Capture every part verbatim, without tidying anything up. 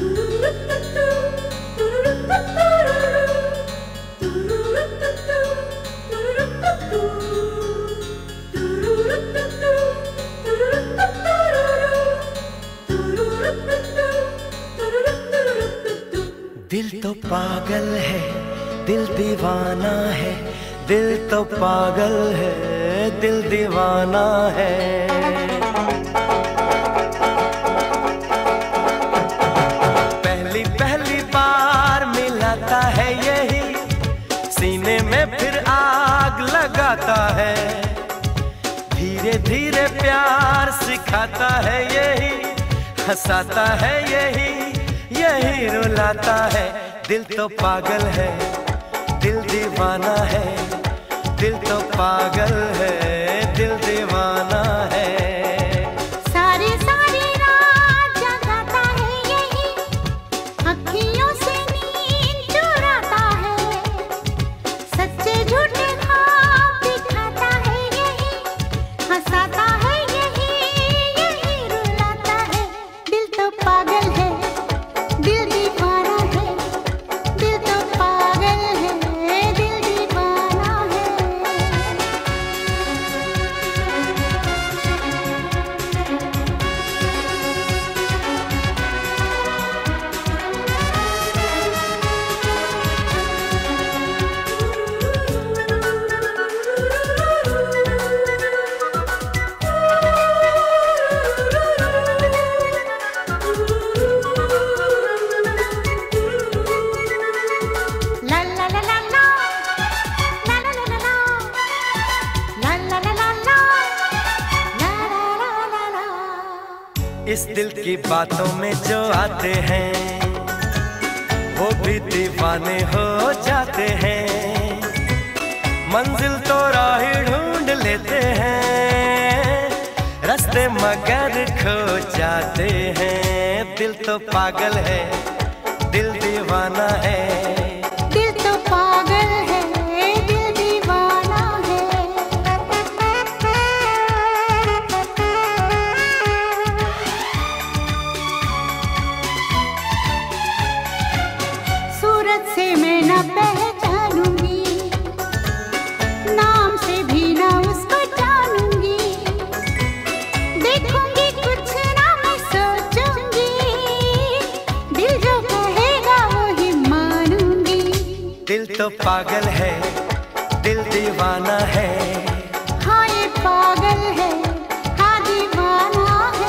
दिल तो पागल है, दिल दीवाना है, दिल तो पागल है, दिल दीवाना है। पहली पहली बार मिलाता है यही, सीने में फिर आग लगाता है। धीरे धीरे प्यार सिखाता है यही, हंसाता है यही, यही रुलाता है। दिल तो पागल है, दिल दीवाना है, दिल तो पागल है, दिल दीवाना है। सारी सारी रात जगाता है यही, अखियों से नींद चुराता है। सच्चे झूठे ख्वाब दिखाता है यही, हंसाता है यही, यही रुलाता है। दिल तो पागल है, दिल दीवाना है, दिल तो पागल है, दिल दीवाना है। La la la la la, la la la la la, la la la la la, la la la la la। इस दिल की बातों में जो आते हैं, वो भी दीवाने हो जाते हैं। मंजिल तो राह ढूंढ लेते हैं, रास्ते मगर खो जाते हैं। दिल तो पागल है, दिल दीवाना है। दिल तो पागल है, दिल दीवाना है। सूरत से मैं न पहचानूंगी, नाम से भी न उसको जानूंगी। देखूंगी कुछ ना मैं सोचूंगी, दिल जो कहेगा वही मानूंगी। दिल तो पागल है, दिल दीवाना है। हाँ ये पागल है, हाँ दीवाना है।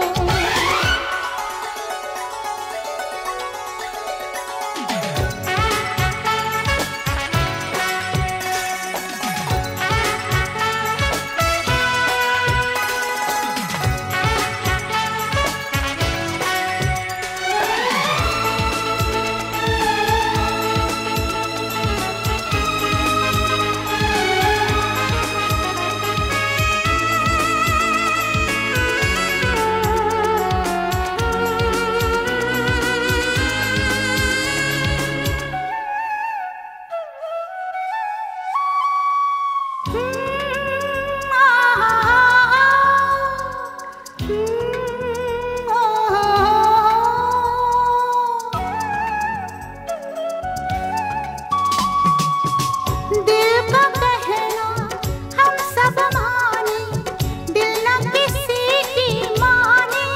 दिल का कहना हम सब माने, दिल न किसी की माने।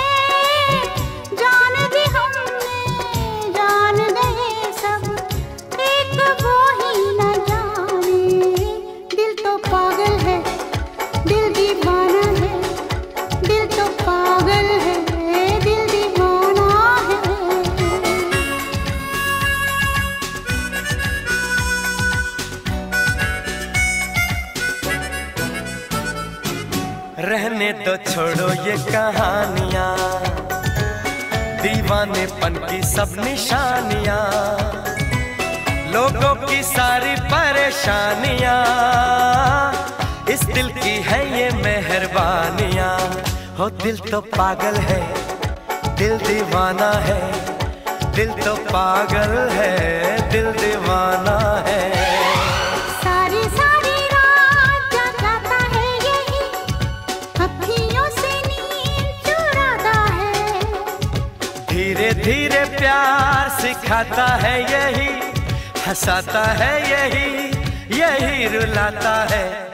जान दी हमने, जान गए सब, एक वो ही न जाने। दिल तो पागल है, दिल दीवाना है, दिल तो पागल है, दिल दीवाना है। रहने तो छोड़ो ये कहानियां, दीवानेपन की सब निशानियां, लोगों की सारी परेशानियां, इस दिल की है ये मेहरबानियां। हो दिल तो पागल है, दिल दीवाना है, दिल तो पागल है, दिल दीवाना है। सारी सारी रात जगाता है यही, अखियों से नींद चुराता है। धीरे धीरे धीरे प्यार सिखाता है यही, हंसाता है यही, यही रुलाता है।